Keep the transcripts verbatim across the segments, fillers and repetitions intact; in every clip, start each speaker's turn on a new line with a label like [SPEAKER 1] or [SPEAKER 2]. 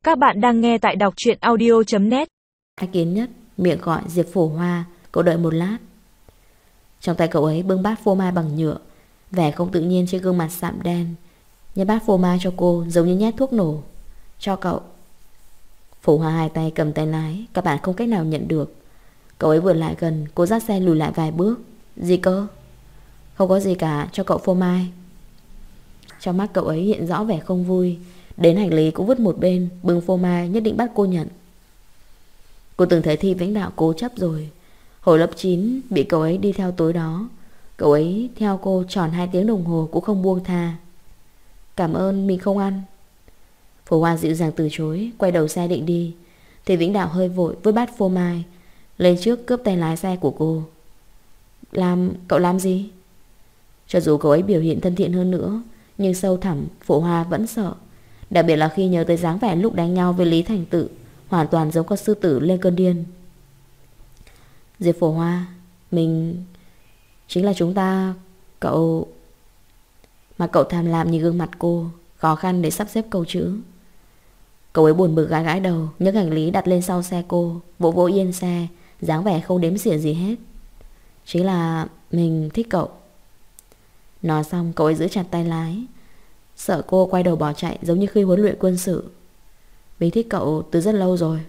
[SPEAKER 1] Các bạn đang nghe tại đọc truyện audio chấm net.
[SPEAKER 2] Ai kiến nhất, miệng gọi Diệp Phổ Hoa. Cậu đợi một lát. Trong tay cậu ấy bưng bát phô mai bằng nhựa, vẻ không tự nhiên trên gương mặt sạm đen. Nhét bát phô mai cho cô giống như nhét thuốc nổ. Cho cậu. Phổ Hoa hai tay cầm tay lái, các bạn không cách nào nhận được. Cậu ấy vừa lại gần, cô dắt xe lùi lại vài bước. Gì cơ? Không có gì cả, cho cậu phô mai. Trong mắt cậu ấy hiện rõ vẻ không vui. Đến hành lý cũng vứt một bên, bưng phô mai nhất định bắt cô nhận. Cô từng thấy Thi Vĩnh Đạo cố chấp rồi. Hồi lớp chín bị cậu ấy đi theo tối đó. Cậu ấy theo cô tròn hai tiếng đồng hồ cũng không buông tha. Cảm ơn, mình không ăn. Phổ Hoa dịu dàng từ chối, quay đầu xe định đi. Thì Vĩnh Đạo hơi vội với bát phô mai lên trước cướp tay lái xe của cô. Làm, cậu làm gì? Cho dù cậu ấy biểu hiện thân thiện hơn nữa, nhưng sâu thẳm Phổ Hoa vẫn sợ. Đặc biệt là khi nhớ tới dáng vẻ lúc đánh nhau với Lý Thành Tự, hoàn toàn giống con sư tử lên cơn điên. Diệp Phổ Hoa, mình... Chính là chúng ta... Cậu... Mà cậu tham lam như gương mặt cô, khó khăn để sắp xếp câu chữ. Cậu ấy buồn bực gãi gãi đầu, nhấc hành lý đặt lên sau xe cô, vỗ vỗ yên xe, dáng vẻ không đếm xỉa gì hết. Chính là mình thích cậu. Nói xong cậu ấy giữ chặt tay lái, sợ cô quay đầu bỏ chạy giống như khi huấn luyện quân sự. Mình thích cậu từ rất lâu rồi.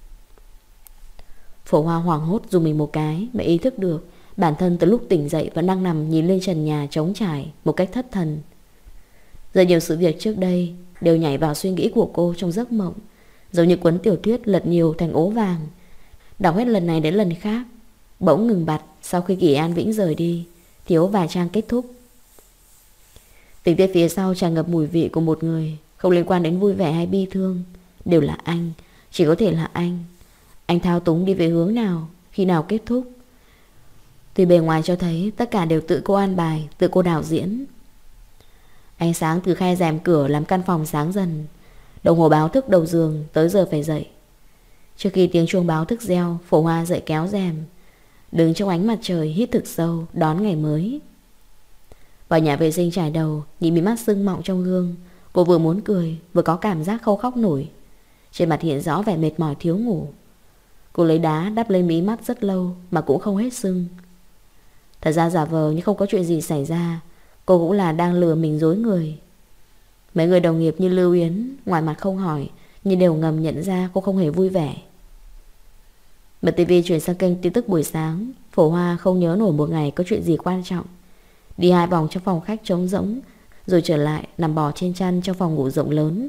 [SPEAKER 2] Phổ Hoa hoảng hốt dùng mình một cái, mới ý thức được bản thân từ lúc tỉnh dậy vẫn đang nằm nhìn lên trần nhà trống trải một cách thất thần. Rất nhiều sự việc trước đây đều nhảy vào suy nghĩ của cô trong giấc mộng, giống như cuốn tiểu thuyết lật nhiều thành ố vàng. Đọc hết lần này đến lần khác, bỗng ngừng bặt sau khi Kỳ An Vĩnh rời đi, thiếu vài trang kết thúc. Tình tiết phía sau tràn ngập mùi vị của một người, không liên quan đến vui vẻ hay bi thương. Đều là anh, chỉ có thể là anh. Anh thao túng đi về hướng nào, khi nào kết thúc. Tuy bề ngoài cho thấy tất cả đều tự cô an bài, tự cô đạo diễn. Ánh sáng từ khe rèm cửa làm căn phòng sáng dần. Đồng hồ báo thức đầu giường tới giờ phải dậy. Trước khi tiếng chuông báo thức reo, Phổ Hoa dậy kéo rèm, đứng trong ánh mặt trời hít thực sâu đón ngày mới. Vào nhà vệ sinh chải đầu, nhìn mí mắt sưng mọng trong gương, cô vừa muốn cười vừa có cảm giác không khóc nổi. Trên mặt hiện rõ vẻ mệt mỏi thiếu ngủ. Cô lấy đá đắp lên mí mắt rất lâu mà cũng không hết sưng. Thật ra giả vờ như không có chuyện gì xảy ra, cô cũng là đang lừa mình dối người. Mấy người đồng nghiệp như Lưu Yến ngoài mặt không hỏi, nhưng đều ngầm nhận ra cô không hề vui vẻ. Bật tivi chuyển sang kênh tin tức buổi sáng. Phổ Hoa không nhớ nổi một ngày có chuyện gì quan trọng. Đi hai vòng trong phòng khách trống rỗng, rồi trở lại nằm bò trên chăn trong phòng ngủ rộng lớn.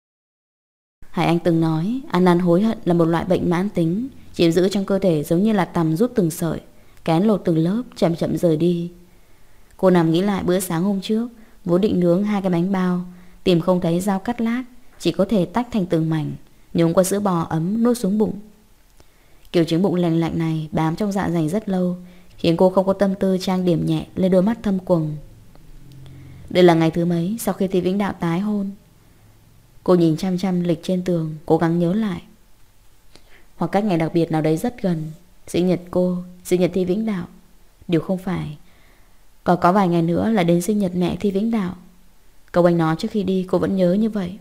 [SPEAKER 2] Hải Anh từng nói ăn năn hối hận là một loại bệnh mãn tính, chiếm giữ trong cơ thể giống như là tằm rút từng sợi, kén lột từng lớp, chậm chậm rời đi. Cô nằm nghĩ lại bữa sáng hôm trước, vốn định nướng hai cái bánh bao, tìm không thấy dao cắt lát, chỉ có thể tách thành từng mảnh, nhúng qua sữa bò ấm nuốt xuống bụng. Kiểu trứng bụng lành lạnh này bám trong dạ dày rất lâu, khiến cô không có tâm tư trang điểm nhẹ lên đôi mắt thâm quầng. Đây là ngày thứ mấy sau khi Thi Vĩnh Đạo tái hôn. Cô nhìn chăm chăm lịch trên tường, cố gắng nhớ lại. Hoặc cách ngày đặc biệt nào đấy rất gần, sinh nhật cô, sinh nhật Thi Vĩnh Đạo. Điều không phải, còn có vài ngày nữa là đến sinh nhật mẹ Thi Vĩnh Đạo. Câu anh nói trước khi đi cô vẫn nhớ như vậy.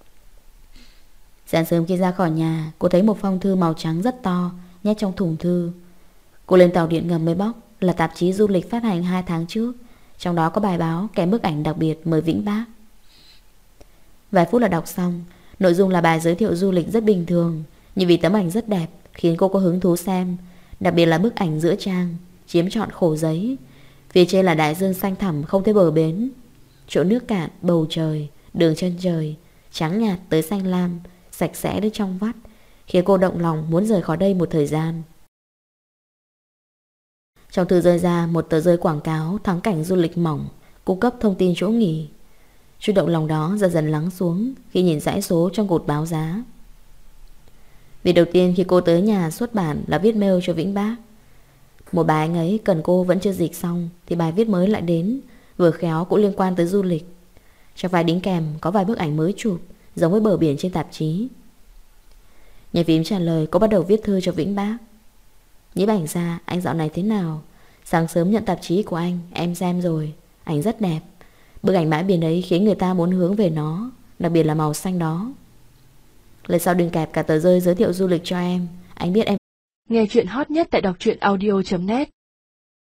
[SPEAKER 2] Sáng sớm khi ra khỏi nhà, cô thấy một phong thư màu trắng rất to nhét trong thùng thư. Cô lên tàu điện ngầm mới bóc, là tạp chí du lịch phát hành hai tháng trước. Trong đó có bài báo kèm bức ảnh đặc biệt mời Vĩnh Bác. Vài phút là đọc xong. Nội dung là bài giới thiệu du lịch rất bình thường, nhưng vì tấm ảnh rất đẹp khiến cô có hứng thú xem. Đặc biệt là bức ảnh giữa trang chiếm trọn khổ giấy. Phía trên là đại dương xanh thẳm không thấy bờ bến, chỗ nước cạn, bầu trời, đường chân trời trắng nhạt tới xanh lam, sạch sẽ đến trong vắt, khiến cô động lòng muốn rời khỏi đây một thời gian. Trong thư rơi ra một tờ rơi quảng cáo thắng cảnh du lịch mỏng, cung cấp thông tin chỗ nghỉ. Chút động lòng đó dần dần lắng xuống khi nhìn dãy số trong cột báo giá. Việc đầu tiên khi cô tới nhà xuất bản là viết mail cho Vĩnh Bác. Một bài anh ấy cần cô vẫn chưa dịch xong thì bài viết mới lại đến, vừa khéo cũng liên quan tới du lịch. Trong vài đính kèm có vài bức ảnh mới chụp giống với bờ biển trên tạp chí. Nhà phím trả lời, cô bắt đầu viết thư cho Vĩnh Bác. Nhiếp ảnh ra, anh dạo này thế nào? Sáng sớm nhận tạp chí của anh, em xem rồi, ảnh rất đẹp. Bức ảnh bãi biển ấy khiến người ta muốn hướng về nó, đặc biệt là màu xanh đó. Lần sau đừng kẹp cả tờ rơi giới thiệu du lịch cho em. Anh biết em.
[SPEAKER 1] Nghe chuyện hot nhất tại đọc truyện audio chấm net.